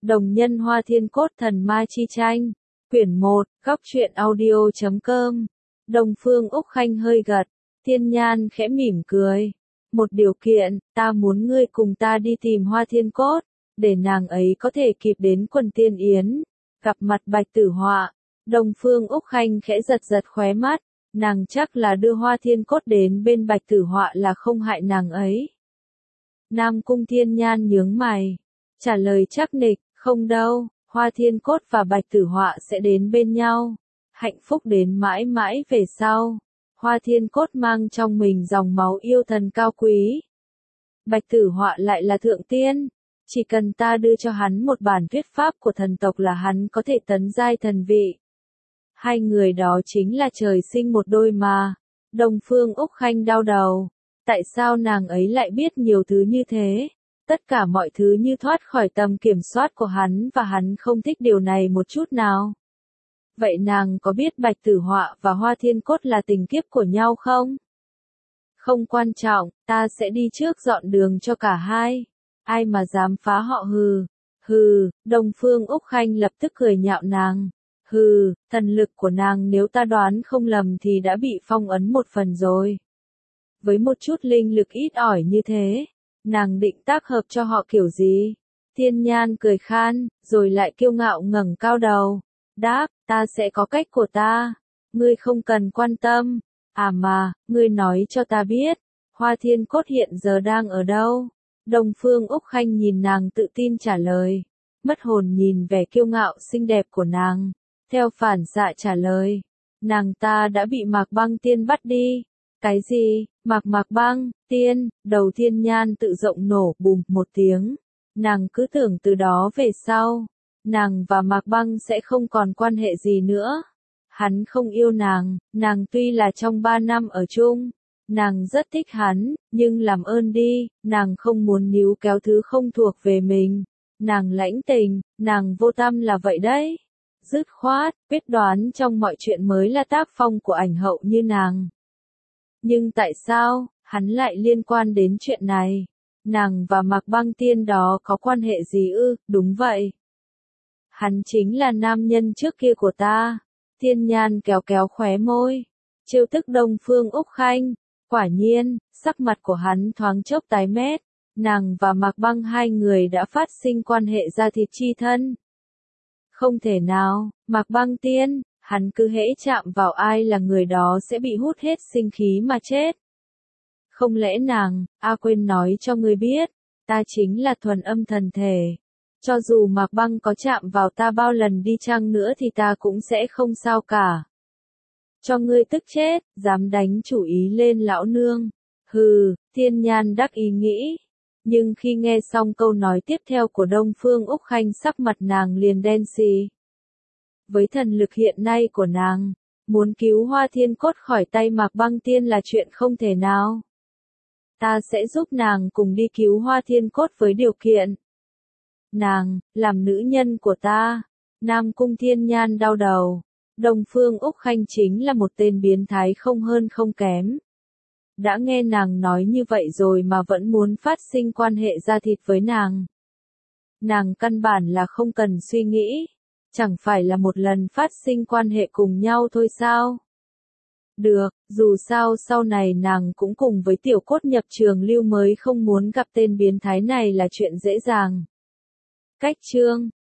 Đồng nhân Hoa Thiên Cốt Thần Ma Chi Tranh. Quyển 1, Góc truyện audio.com. Đông Phương Úc Khanh hơi gật. Thiên Nhan khẽ mỉm cười. Một điều kiện, ta muốn ngươi cùng ta đi tìm Hoa Thiên Cốt, để nàng ấy có thể kịp đến Quần Tiên Yến, gặp mặt Bạch Tử Họa. Đông Phương Úc Khanh khẽ giật giật khóe mắt, nàng chắc là đưa Hoa Thiên Cốt đến bên Bạch Tử Họa là không hại nàng ấy. Nam Cung Thiên Nhan nhướng mày, trả lời chắc nịch, không đâu, Hoa Thiên Cốt và Bạch Tử Họa sẽ đến bên nhau, hạnh phúc đến mãi mãi về sau. Hoa Thiên Cốt mang trong mình dòng máu yêu thần cao quý. Bạch Tử Họa lại là thượng tiên, chỉ cần ta đưa cho hắn một bản thuyết pháp của thần tộc là hắn có thể tấn giai thần vị. Hai người đó chính là trời sinh một đôi mà. Đông Phương Úc Khanh đau đầu, tại sao nàng ấy lại biết nhiều thứ như thế? Tất cả mọi thứ như thoát khỏi tầm kiểm soát của hắn và hắn không thích điều này một chút nào. Vậy nàng có biết Bạch Tử Họa và Hoa Thiên Cốt là tình kiếp của nhau không? Không quan trọng, ta sẽ đi trước dọn đường cho cả hai. Ai mà dám phá họ hừ. Hừ, Đông Phương Úc Khanh lập tức cười nhạo nàng. Hừ, thần lực của nàng nếu ta đoán không lầm thì đã bị phong ấn một phần rồi. Với một chút linh lực ít ỏi như thế, nàng định tác hợp cho họ kiểu gì? Thiên Nhan cười khan, rồi lại kiêu ngạo ngẩng cao đầu. Đáp, ta sẽ có cách của ta. Ngươi không cần quan tâm. À mà, ngươi nói cho ta biết, Hoa Thiên Cốt hiện giờ đang ở đâu? Đông Phương Úc Khanh nhìn nàng tự tin trả lời. Mất hồn nhìn vẻ kiêu ngạo xinh đẹp của nàng. Theo phản xạ trả lời. Nàng ta đã bị Mạc Băng Tiên bắt đi. Cái gì? Mạc Băng Tiên, đầu Thiên Nhan tự rộng nổ bùm một tiếng. Nàng cứ tưởng từ đó về sau, nàng và Mạc Băng sẽ không còn quan hệ gì nữa. Hắn không yêu nàng tuy là trong 3 năm ở chung, nàng rất thích hắn, nhưng làm ơn đi, nàng không muốn níu kéo thứ không thuộc về mình. Nàng lãnh tình, nàng vô tâm là vậy đấy. Dứt khoát, quyết đoán trong mọi chuyện mới là tác phong của ảnh hậu như nàng. Nhưng tại sao, hắn lại liên quan đến chuyện này? Nàng và Mạc Băng Tiên đó có quan hệ gì ư? Đúng vậy. Hắn chính là nam nhân trước kia của ta. Thiên Nhan kéo kéo khóe môi, trêu tức Đông Phương Úc Khanh. Quả nhiên, sắc mặt của hắn thoáng chốc tái mét. Nàng và Mạc Băng hai người đã phát sinh quan hệ da thịt chi thân. Không thể nào, Mạc Băng Tiên, hắn cứ hễ chạm vào ai là người đó sẽ bị hút hết sinh khí mà chết. Không lẽ nàng, quên nói cho ngươi biết, ta chính là thuần âm thần thể. Cho dù Mạc Băng có chạm vào ta bao lần đi chăng nữa thì ta cũng sẽ không sao cả. Cho ngươi tức chết, dám đánh chủ ý lên lão nương. Hừ, Thiên Nhan đắc ý nghĩ. Nhưng khi nghe xong câu nói tiếp theo của Đông Phương Úc Khanh sắc mặt nàng liền đen xì. Với thần lực hiện nay của nàng, muốn cứu Hoa Thiên Cốt khỏi tay Mạc Băng Tiên là chuyện không thể nào. Ta sẽ giúp nàng cùng đi cứu Hoa Thiên Cốt với điều kiện. Nàng, làm nữ nhân của ta. Nam Cung Thiên Nhan đau đầu. Đông Phương Úc Khanh chính là một tên biến thái không hơn không kém. Đã nghe nàng nói như vậy rồi mà vẫn muốn phát sinh quan hệ da thịt với nàng. Nàng căn bản là không cần suy nghĩ. Chẳng phải là một lần phát sinh quan hệ cùng nhau thôi sao? Được, dù sao sau này nàng cũng cùng với Tiểu Cốt nhập trường lưu mới không muốn gặp tên biến thái này là chuyện dễ dàng. Cách chương